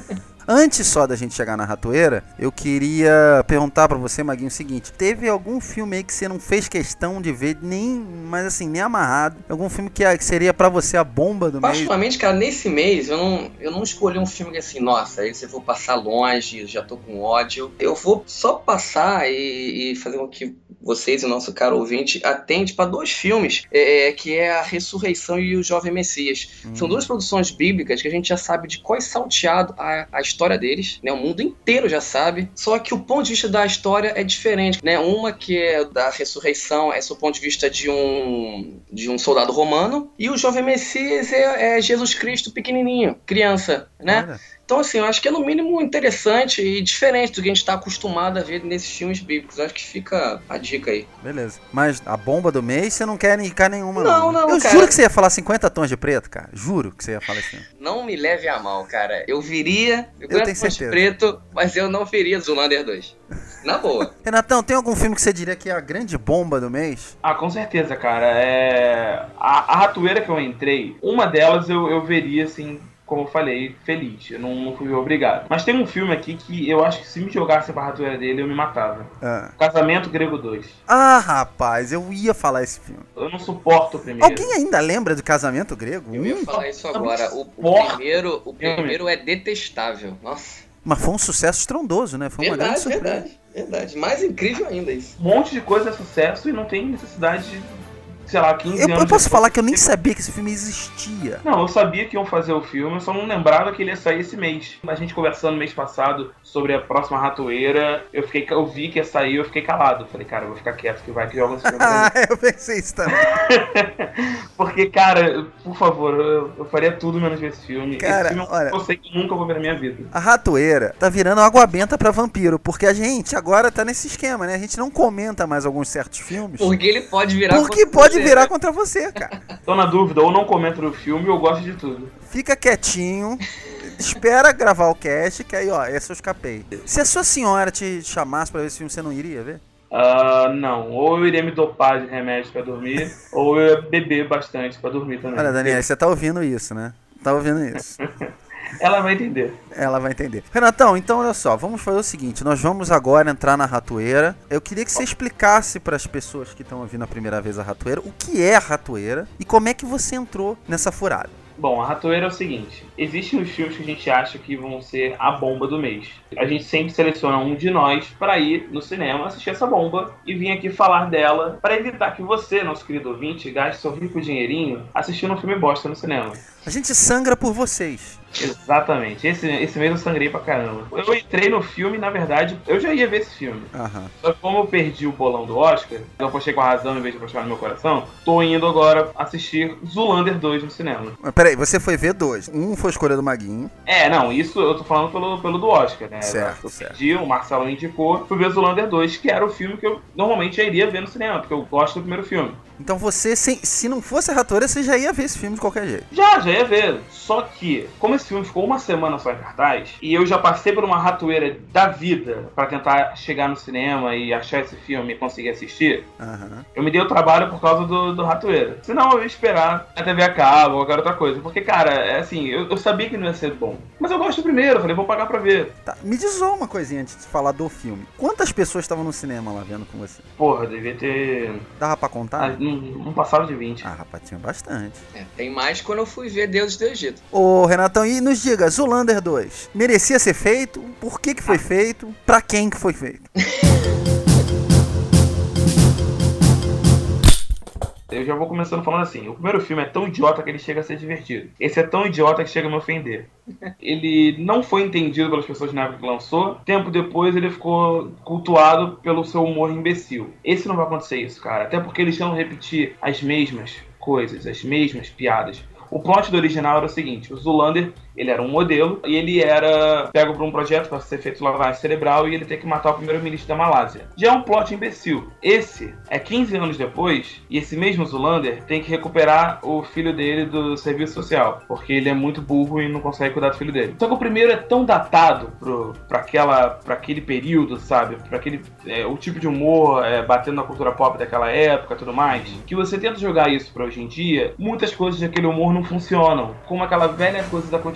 Antes só da gente chegar na ratoeira, eu queria perguntar pra você, Maguinho, o seguinte: teve algum filme aí que você não fez questão de ver, nem, mas assim, nem amarrado? Algum filme que, que seria pra você a bomba do mês? Particularmente, cara, nesse mês eu não, eu não escolhi um filme que assim, nossa, esse eu vou passar longe, já tô com ódio. Eu vou só passar e, e fazer com que vocês e o nosso caro ouvinte atente para dois filmes, é, que é A Ressurreição e O Jovem Messias. Hum. São duas produções bíblicas que a gente já sabe de qual é salteado a, a história deles, né? O mundo inteiro já sabe, só que o ponto de vista da história é diferente, né? Uma que é da ressurreição, é do ponto de vista de um, de um soldado romano, e o Jovem Messias é, é Jesus Cristo pequenininho, criança, né? Olha. Então, assim, eu acho que é no mínimo interessante e diferente do que a gente está acostumado a ver nesses filmes bíblicos. Eu acho que fica a dica aí. Beleza. Mas a bomba do mês, você não quer indicar nenhuma, não. Não, não, Eu cara. juro que você ia falar cinquenta tons de preto, cara. Juro que você ia falar assim. Não me leve a mal, cara. Eu viria cinquenta tons de preto, mas eu não viria Zoolander dois. Na boa. Renatão, tem algum filme que você diria que é a grande bomba do mês? Ah, com certeza, cara. É... A, a ratoeira que eu entrei, uma delas eu, eu veria, assim... Como eu falei, feliz. Eu não, não fui obrigado. Mas tem um filme aqui que eu acho que se me jogasse pra ratoeira dele, eu me matava. Ah. Casamento Grego dois. Ah, rapaz, eu ia falar esse filme. Eu não suporto o primeiro. Alguém ainda lembra de Casamento Grego? Eu ia hum? falar isso agora. O, o primeiro, o primeiro é detestável. Nossa. Mas foi um sucesso estrondoso, né? Foi verdade, uma grande surpresa. Verdade, verdade. Mais incrível ainda isso. Um monte de coisa é sucesso e não tem necessidade de... sei lá, quinze eu, anos. Eu posso falar que eu nem sabia que esse filme existia. Não, eu sabia que iam fazer o filme, eu só não lembrava que ele ia sair esse mês. A gente conversando no mês passado sobre a próxima ratoeira, eu, fiquei, eu vi que ia sair, eu fiquei calado. Falei, cara, eu vou ficar quieto que vai que joga esse filme. Ah, eu pensei isso também. Porque, cara, por favor, eu, eu faria tudo menos ver esse filme. Cara, esse filme olha, eu sei que nunca vou ver na minha vida. A ratoeira tá virando água benta pra vampiro, porque a gente agora tá nesse esquema, né? A gente não comenta mais alguns certos filmes. Porque ele pode virar Porque contra pode você. virar contra você, cara. Tô na dúvida, ou não comento no filme, ou gosto de tudo. Fica quietinho, espera gravar o cast, que aí, ó, esse eu escapei. Se a sua senhora te chamasse pra ver esse filme, você não iria ver? Uh, não, ou eu iria me dopar de remédio pra dormir, ou eu ia beber bastante pra dormir também. Olha, Daniel, você tá ouvindo isso, né? Tá ouvindo isso. Ela vai entender. Ela vai entender. Renatão, então olha só, vamos fazer o seguinte, nós vamos agora entrar na ratoeira. Eu queria que você explicasse para as pessoas que estão ouvindo a primeira vez a ratoeira, o que é a ratoeira e como é que você entrou nessa furada. Bom, a ratoeira é o seguinte, existem os filmes que a gente acha que vão ser a bomba do mês. A gente sempre seleciona um de nós para ir no cinema assistir essa bomba e vir aqui falar dela para evitar que você, nosso querido ouvinte, gaste seu rico dinheirinho assistindo um filme bosta no cinema. A gente sangra por vocês. Exatamente. Esse, esse mês eu sangrei pra caramba. Eu entrei no filme, na verdade, eu já ia ver esse filme. Uhum. Só que como eu perdi o bolão do Oscar, eu apostei com a razão em vez de apostar no meu coração, tô indo agora assistir Zoolander dois no cinema. Mas peraí, você foi ver dois. Um foi a escolha do Maguinho. É, não, isso eu tô falando pelo, pelo do Oscar, né? Certo, eu certo. perdi, o Marcelo indicou, fui ver Zoolander dois, que era o filme que eu normalmente já iria ver no cinema, porque eu gosto do primeiro filme. Então você, se, se não fosse a ratoeira, você já ia ver esse filme de qualquer jeito. Já, já ia ver. Só que, como esse filme ficou uma semana só em cartaz, e eu já passei por uma ratoeira da vida pra tentar chegar no cinema e achar esse filme e conseguir assistir, uhum. eu me dei o trabalho por causa do, do ratoeira. Senão eu ia esperar a T V a cabo ou qualquer outra coisa. Porque, cara, é assim, eu, eu sabia que não ia ser bom. Mas eu gosto do primeiro, eu falei, vou pagar pra ver. Tá, me diz só uma coisinha antes de falar do filme. Quantas pessoas estavam no cinema lá vendo com você? Porra, devia ter... Dava pra contar? Ah, não, não passava de vinte. Ah, rapaz, tinha bastante. É, tem mais quando eu fui ver Deuses do Egito. Ô, Renatão, e nos diga, Zoolander dois, merecia ser feito? Por que que foi ah. feito? Pra quem que foi feito? Eu já vou começando falando assim, o primeiro filme é tão idiota que ele chega a ser divertido. Esse é tão idiota que chega a me ofender. Ele não foi entendido pelas pessoas na época que lançou. Tempo depois ele ficou cultuado pelo seu humor imbecil. Esse não vai acontecer isso, cara. Até porque eles vão repetir as mesmas coisas, as mesmas piadas. O plot do original era o seguinte, o Zoolander, ele era um modelo e ele era pego por um projeto para ser feito lavagem cerebral e ele tem que matar o primeiro-ministro da Malásia. Já é um plot imbecil. Esse é quinze anos depois e esse mesmo Zoolander tem que recuperar o filho dele do serviço social, porque ele é muito burro e não consegue cuidar do filho dele. Só que o primeiro é tão datado para aquela, para aquele período, sabe? Para aquele é, o tipo de humor é, batendo na cultura pop daquela época e tudo mais, que você tenta jogar isso para hoje em dia, muitas coisas daquele humor não funcionam. Como aquela velha coisa da continuidade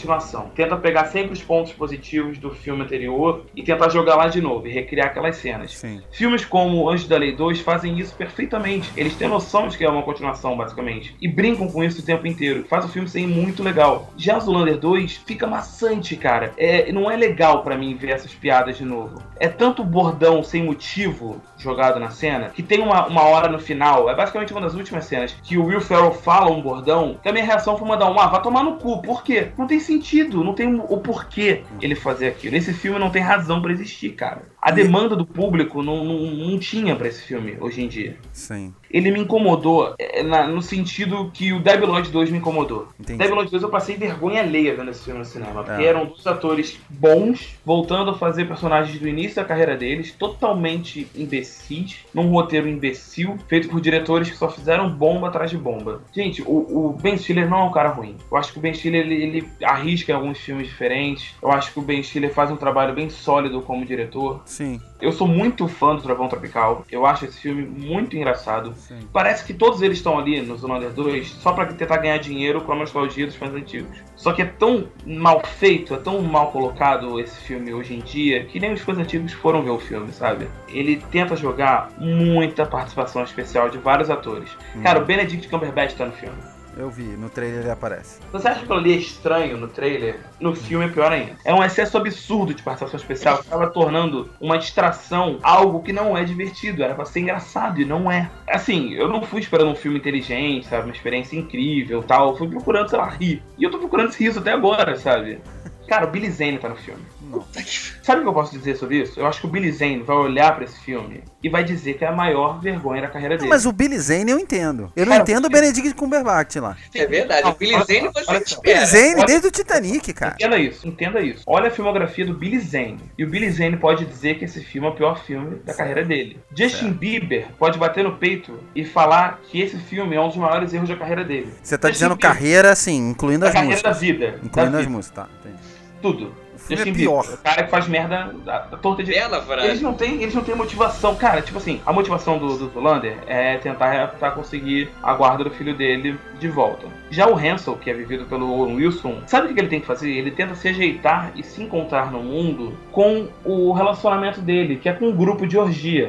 continuação. Tenta pegar sempre os pontos positivos do filme anterior e tentar jogar lá de novo e recriar aquelas cenas. Sim. Filmes como Anjos da Lei dois fazem isso perfeitamente. Eles têm noção de que é uma continuação, basicamente. E brincam com isso o tempo inteiro. Faz o filme ser muito legal. Já Zoolander dois fica maçante, cara. É, não é legal pra mim ver essas piadas de novo. É tanto bordão sem motivo jogado na cena, que tem uma, uma hora no final, é basicamente uma das últimas cenas, que o Will Ferrell fala um bordão, que a minha reação foi mandar um, ah, vai tomar no cu. Por quê? Não tem sentido, não tem o porquê ele fazer aquilo. Esse filme não tem razão pra existir, cara. A demanda do público não, não, não tinha pra esse filme hoje em dia. Sim. Ele me incomodou é, na, no sentido que o Debi Lloyd dois me incomodou. Entendi. Debi Lloyd dois eu passei vergonha alheia vendo esse filme no cinema, porque É. eram dois atores bons, voltando a fazer personagens do início da carreira deles, totalmente imbecis, num roteiro imbecil, feito por diretores que só fizeram bomba atrás de bomba. Gente, o, o Ben Stiller não é um cara ruim. Eu acho que o Ben Stiller, ele, ele arrisca em alguns filmes diferentes. Eu acho que o Ben Stiller faz um trabalho bem sólido como diretor. Sim. Eu sou muito fã do Trovão Tropical. Eu acho esse filme muito engraçado. Sim. Parece que todos eles estão ali no Zoolander dois só pra tentar ganhar dinheiro com a nostalgia dos fãs antigos. Só que é tão mal feito, é tão mal colocado esse filme hoje em dia, que nem os fãs antigos foram ver o filme, sabe? Ele tenta jogar muita participação especial de vários atores. Hum. Cara, o Benedict Cumberbatch tá no filme. Eu vi, no trailer ele aparece. Você acha que aquilo ali é estranho no trailer? No filme é pior ainda. É um excesso absurdo de participação especial que estava tornando uma distração algo que não é divertido. Era pra ser engraçado e não é. Assim, eu não fui esperando um filme inteligente, sabe? Uma experiência incrível e tal. Eu fui procurando, sei lá, rir. E eu tô procurando esse riso até agora, sabe? Cara, o Billy Zane tá no filme. Não. Sabe o que eu posso dizer sobre isso? Eu acho que o Billy Zane vai olhar pra esse filme e vai dizer que é a maior vergonha da carreira dele. Não, mas o Billy Zane eu entendo. Eu não Cara, entendo o Benedict Cumberbatch lá. É verdade, o Billy Zane você olha só. espera. Billy Zane olha- desde o Titanic, cara. Entenda isso, entenda isso. Olha a filmografia do Billy Zane. E o Billy Zane pode dizer que esse filme é o pior filme da carreira dele. Justin Certo. Bieber pode bater no peito e falar que esse filme é um dos maiores erros da carreira dele. Você tá Justin dizendo Bieber, carreira, assim, incluindo da as carreira músicas. da vida. Incluindo da as vida. músicas, tá. Entendi. Tudo. O filme Justin é pior. Bieber, o cara que faz merda da, da torta de... Bela frase. Eles não têm, eles não têm motivação. Cara, tipo assim, a motivação do, do Zoolander é tentar pra conseguir a guarda do filho dele de volta. Já o Hansel, que é vivido pelo Owen Wilson, sabe o que ele tem que fazer? Ele tenta se ajeitar e se encontrar no mundo com o relacionamento dele, que é com um grupo de orgia.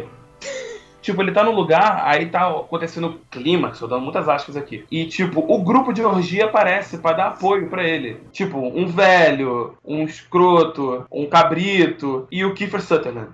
Tipo, ele tá no lugar, aí tá acontecendo clímax, eu dando muitas aspas aqui. E, tipo, o grupo de orgia aparece pra dar apoio pra ele. Tipo, um velho, um escroto, um cabrito e o Kiefer Sutherland.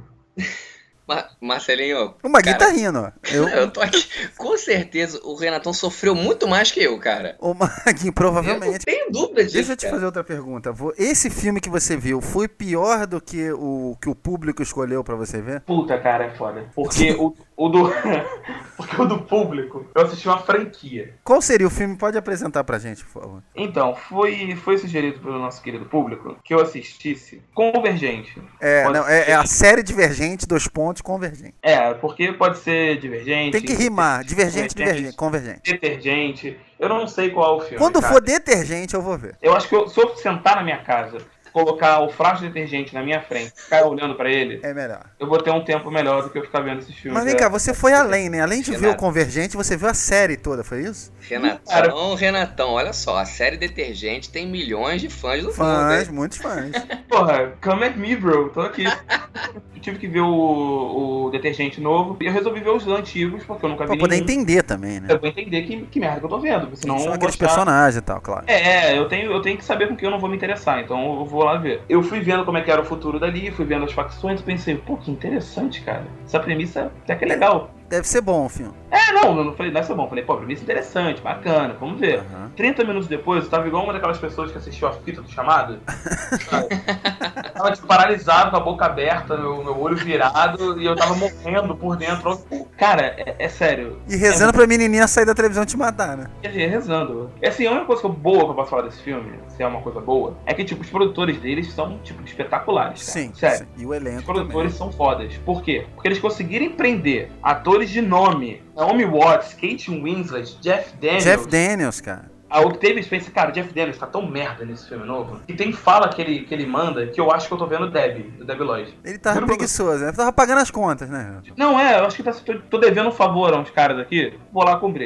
Ma- Marcelinho. O Magui cara, tá rindo, ó. Eu, Eu tô aqui. Com certeza o Renatão sofreu muito mais que eu, cara. o Magui, Eu não provavelmente. tenho dúvida disso. Deixa eu te cara. fazer outra pergunta. Vou- Esse filme que você viu foi pior do que o que o público escolheu pra você ver? Puta, cara, é foda. Porque o, o do. Porque o do público, eu assisti uma franquia. Qual seria o filme? Pode apresentar pra gente, por favor. Então, foi, foi sugerido pelo nosso querido público que eu assistisse Convergente. É, Pode não, é, ser- é a série Divergente, dois pontos, Convergente. É, porque pode ser Divergente. Tem que rimar. Divergente, divergente, Convergente. Detergente. Eu não sei qual é o filme. Quando cara. for detergente, eu vou ver. Eu acho que eu, se eu sentar na minha casa, colocar o frasco de detergente na minha frente, ficar olhando pra ele, É melhor. eu vou ter um tempo melhor do que eu ficar vendo esses filmes. Mas vem é. cá, você foi além, né? Além de ver o Renato. Convergente, você viu a série toda, foi isso? Renatão, Renatão, olha só, a série Detergente tem milhões de fãs do mundo. Fãs, hein? muitos fãs. Porra, come at me, bro. Tô aqui. Eu tive que ver o, o detergente novo e eu resolvi ver os antigos, porque eu nunca vi Pra poder nenhum. entender também, né? Eu vou entender que, que merda que eu tô vendo, porque senão eu São vou aqueles achar... personagens e tal, claro. É, eu tenho, eu tenho que saber com que eu não vou me interessar, então eu vou lá ver. Eu fui vendo como é que era o futuro dali, fui vendo as facções e pensei, pô, que interessante, cara. Essa premissa até que é legal. Deve ser bom o filme. É, não, eu não falei, não é só bom. Falei, pô, premissa interessante, bacana, vamos ver. Aham. trinta minutos depois, eu tava igual uma daquelas pessoas que assistiu a fita do chamado. Sabe? Tava, tipo, paralisado, com a boca aberta, meu, meu olho virado, e eu tava morrendo por dentro. Cara, é, é sério. E rezando pra menininha sair da televisão e te matar, né? Quer dizer, rezando. É assim, a única coisa boa que eu posso falar desse filme, se é uma coisa boa, é que, tipo, os produtores deles são, tipo, espetaculares, cara. Sim, Sério. sim. E o elenco Os produtores também. são fodas. Por quê? Porque eles conseguiram prender atores de nome. Naomi Watts, Kate Winslet, Jeff Daniels. Jeff Daniels, cara. A Octavia Spencer, cara, o Jeff Daniels tá tão merda nesse filme novo. E tem fala que ele, que ele manda que eu acho que eu tô vendo o Debbie, do Debbie Lloyd. Ele tava Juro pra preguiçoso, né? Tava pagando as contas, né? Não, é, eu acho que tá, tô, tô devendo um favor a uns caras aqui, vou lá cumprir.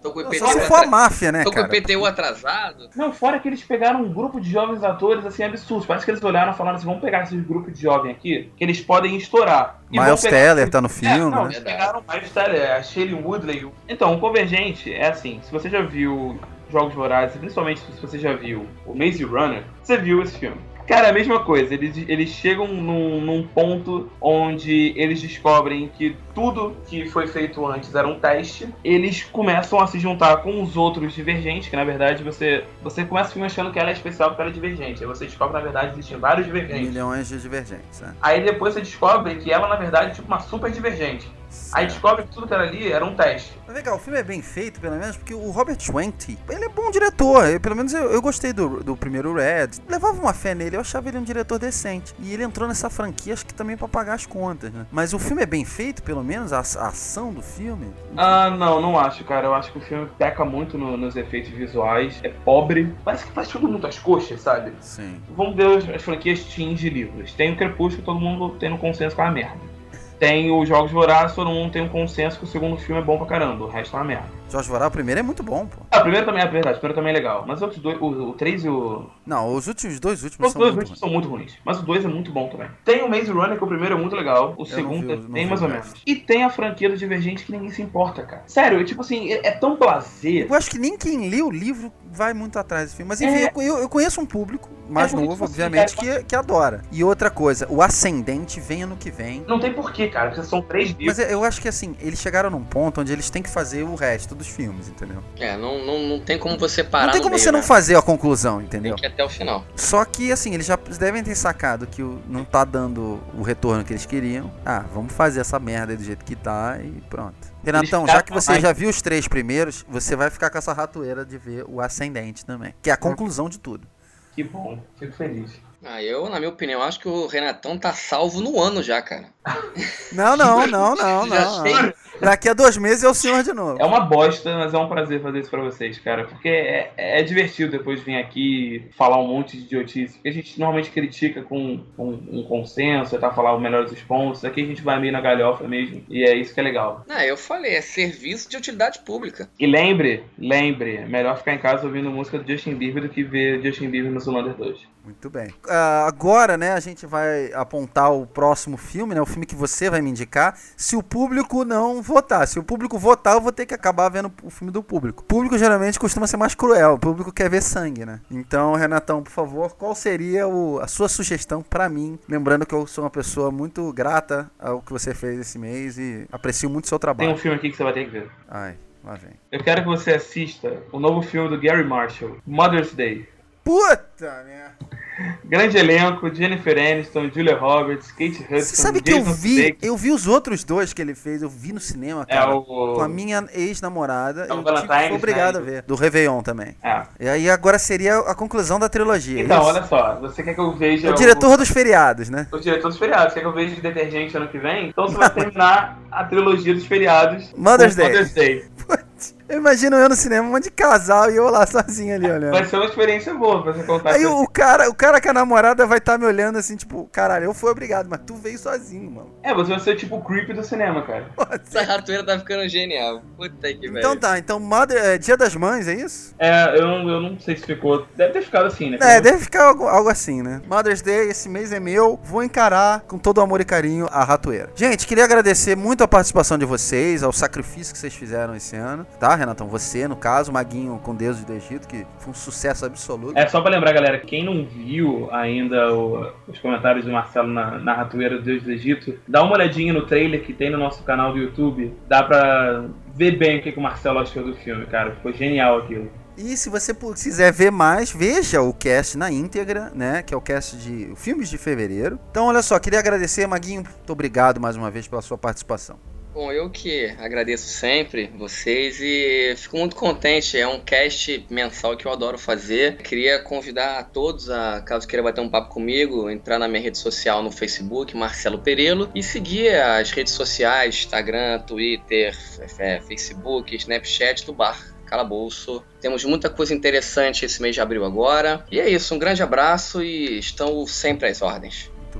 tô com o Não, I P T só U se for a atra- máfia, né, Tô com o cara? I P T U atrasado. Não, fora que eles pegaram um grupo de jovens atores, assim, absurdos. Parece que eles olharam e falaram assim, vamos pegar esses grupos de jovem aqui, que eles podem estourar. E Miles vão pegar- Teller tá no filme, É, não, né? eles pegaram o Miles Teller, a Shailene Woodley. Então, o Convergente é assim, se você já viu Jogos Vorazes, principalmente se você já viu o Maze Runner, você viu esse filme. Cara, é a mesma coisa, eles, eles chegam num, num ponto onde eles descobrem que tudo que foi feito antes era um teste, eles começam a se juntar com os outros divergentes, que na verdade você, você começa o filme achando que ela é especial porque ela é divergente, aí você descobre que na verdade existem vários divergentes. Milhões de divergentes, né? Aí depois você descobre que ela na verdade é tipo uma super divergente. Aí descobre que tudo que era ali era um teste. Mas legal, o filme é bem feito, pelo menos, porque o Robert Schwenk, ele é bom diretor. Eu, pelo menos eu, eu gostei do, do primeiro Red. Levava uma fé nele, eu achava ele um diretor decente. E ele entrou nessa franquia, acho que também pra pagar as contas, né? Mas o filme é bem feito, pelo menos, a, a ação do filme. Ah, não, não acho, cara. Eu acho que o filme peca muito no- nos efeitos visuais. É pobre. Parece que faz tudo muito às coxas, sabe? Sim. Vamos ver as, as franquias teen de livros. Tem o Crepúsculo, todo mundo tendo consenso com a merda. Tem os Jogos Vorazes, todo mundo tem um consenso que o segundo filme é bom pra caramba. O resto é uma merda. Jorge Voral, o primeiro é muito bom, pô. Ah, o primeiro também é verdade, o primeiro também é legal. Mas os outros dois, o três e o. Não, os últimos dois últimos Os são dois muito últimos ruins. são muito ruins. Mas o dois é muito bom também. Tem o Maze Runner, que o primeiro é muito legal. O não segundo vi o- é não bem vi mais o ou resto. menos. E tem a franquia do Divergente que ninguém se importa, cara. Sério, é tipo assim, é, é tão blazer. Eu acho que nem quem lê o livro vai muito atrás desse filme. Mas enfim, É. eu, eu- eu conheço um público mais É muito novo, assim, obviamente, cara. que, que adora. E outra coisa, o Ascendente vem ano que vem. Não tem porquê, cara, porque são três livros. Mas eu acho que assim, eles chegaram num ponto onde eles têm que fazer o resto dos filmes, entendeu? É, não, não, não tem como você parar Não tem no como meio, você não né? fazer a conclusão, entendeu? Tem que ir até o final. Só que assim, eles já devem ter sacado que o- não tá dando o retorno que eles queriam. Ah, vamos fazer essa merda aí do jeito que tá e pronto. Renatão, já que você já viu os três primeiros, você vai ficar com essa ratoeira de ver o Ascendente também. Que é a conclusão de tudo. Que bom, fico feliz. Ah, eu, na minha opinião, acho que o Renatão tá salvo no ano já, cara. Não, não, não, não, Já não. sei. não. Daqui a dois meses é o senhor de novo. É uma bosta, mas é um prazer fazer isso pra vocês, cara. Porque é, é divertido depois vir aqui falar um monte de idiotice. Porque a gente normalmente critica com, com um consenso, tentar falar o melhor dos pontos. Aqui a gente vai meio na galhofa mesmo. E é isso que é legal. Ah, eu falei, é serviço de utilidade pública. E lembre, lembre, é melhor ficar em casa ouvindo música do Justin Bieber do que ver Justin Bieber no Zoolander dois. Muito bem. Ah, agora, né, a gente vai apontar o próximo filme, né? O filme que você vai me indicar. Se o público não votar. Se o público votar, eu vou ter que acabar vendo o filme do público. O público geralmente costuma ser mais cruel. O público quer ver sangue, né? Então, Renatão, por favor, qual seria o- a sua sugestão pra mim? Lembrando que eu sou uma pessoa muito grata ao que você fez esse mês e aprecio muito o seu Tem um trabalho. filme aqui que você vai ter que ver. Ai, lá vem. Eu quero que você assista o novo filme do Gary Marshall, Mother's Day. Puta merda! Grande elenco, Jennifer Aniston, Julia Roberts, Kate Hudson, Você sabe que eu Jason vi, Sudeikis. eu vi os outros dois que ele fez, eu vi no cinema, É cara. o... Com a minha ex-namorada, É o eu tive, Valentine's, fui obrigado né? a ver. Do Réveillon também. É. E aí agora seria a conclusão da trilogia. Então, isso? olha só, você quer que eu veja É o diretor dos feriados, né? o, o diretor dos feriados, quer que eu veja de Detergente ano que vem? Então você vai terminar a trilogia dos feriados Mother's com Day. Mother's Day. Eu imagino eu no cinema, um monte de casal e eu lá sozinho ali olhando. Vai ser uma experiência boa pra você contar. Aí pra- o cara, o cara com a namorada vai estar me olhando assim, tipo, caralho, eu fui obrigado, mas tu veio sozinho, mano. É, você vai ser tipo o creep do cinema, cara. Essa ratoeira tá ficando genial. Puta que velho. Então tá, então Mother, é, Dia das Mães, é isso? É, eu não, eu não sei se ficou. Deve ter ficado assim, né? É, deve ficar algo, algo assim, né? Mother's Day, esse mês é meu, vou encarar com todo amor e carinho a ratoeira. Gente, queria agradecer muito a participação de vocês, ao sacrifício que vocês fizeram esse ano, tá, Renatão? Você, no caso, o Maguinho com Deus do Egito, que foi um sucesso absoluto. É só pra lembrar, galera, quem não viu ainda o- os comentários do Marcelo na, na ratoeira do Deus do Egito, dá uma olhadinha no trailer que tem no nosso canal do YouTube. Dá pra ver bem o que, que o Marcelo achou do filme, cara. Ficou genial aquilo. E se você quiser ver mais, veja o cast na íntegra, né? Que é o cast de filmes de fevereiro. Então, olha só, queria agradecer, Maguinho, muito obrigado mais uma vez pela sua participação. Bom, eu que agradeço sempre vocês e fico muito contente. É um cast mensal que eu adoro fazer. Queria convidar a todos, a, caso queira bater um papo comigo, entrar na minha rede social no Facebook, Marcelo Perello, e seguir as redes sociais, Instagram, Twitter, é, Facebook, Snapchat do Bar Calabouço. Temos muita coisa interessante esse mês de abril agora. E é isso, um grande abraço e estão sempre às ordens. Muito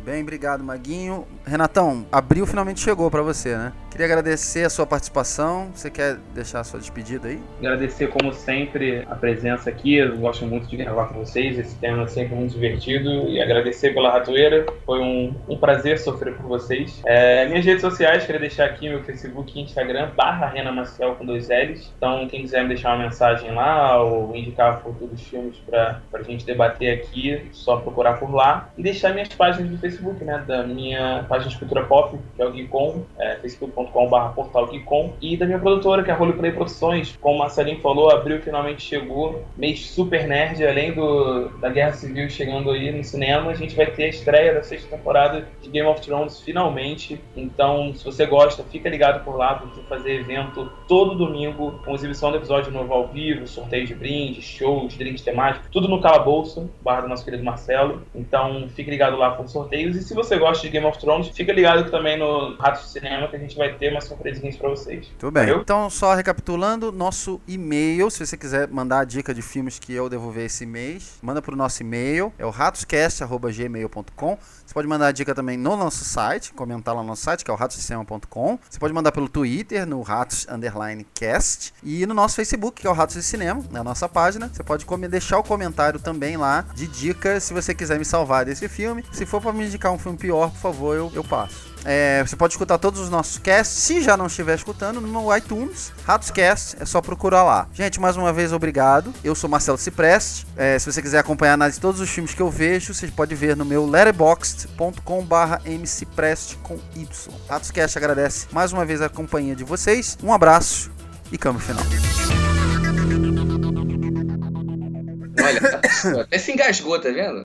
bem, obrigado, Maguinho. Renatão, abril finalmente chegou pra você, né? Queria agradecer a sua participação. Você quer deixar a sua despedida aí? Agradecer, como sempre, a presença aqui. Eu gosto muito de gravar com vocês. Esse tema é sempre muito divertido. E agradecer pela ratoeira. Foi um, um prazer sofrer por vocês. É, minhas redes sociais, queria deixar aqui meu Facebook e Instagram, barra Rena Maciel com dois L's. Então, quem quiser me deixar uma mensagem lá ou indicar futuros filmes pra, pra gente debater aqui, só procurar por lá. E deixar minhas páginas do Facebook, né? Da minha página de cultura pop, que é o Geekon, é, facebook ponto com barra portal Geekon, e da minha produtora, que é a Roleplay Produções. Como o Marcelinho falou, abril finalmente chegou, mês super nerd, além do, da Guerra Civil chegando aí no cinema, a gente vai ter a estreia da sexta temporada de Game of Thrones, finalmente. Então, se você gosta, fica ligado por lá, porque vai fazer evento todo domingo, com exibição do episódio novo ao vivo, sorteio de brindes, shows, drinks temáticos, tudo no calabouço, barra do nosso querido Marcelo. Então, fique ligado lá por sorteios, e se você gosta de Game of Thrones, fica ligado também no Ratos de Cinema, que a gente vai ter umas surpresinhas pra vocês. Tudo bem. Valeu? Então, só recapitulando, nosso e-mail, se você quiser mandar a dica de filmes que eu devolver esse mês, manda pro nosso e-mail, é o ratoscast arroba gmail ponto com. Você pode mandar a dica também no nosso site, comentar lá no nosso site, que é o ratos de cinema ponto com. Você pode mandar pelo Twitter, no ratos underline cast, e no nosso Facebook, que é o Ratos de Cinema, na nossa página. Você pode deixar o comentário também lá de dicas, se você quiser me salvar desse filme. Se for pra me indicar um filme pior, por favor, eu, eu passo. É, você pode escutar todos os nossos casts, se já não estiver escutando, no iTunes, Ratoscast, é só procurar lá. Gente, mais uma vez, obrigado. Eu sou Marcelo Cipreste. É, se você quiser acompanhar a análise de todos os filmes que eu vejo, você pode ver no meu letterboxd ponto com barra mcipreste com Y. Ratoscast agradece mais uma vez a companhia de vocês. Um abraço e câmbio final. Olha, até se engasgou, tá vendo?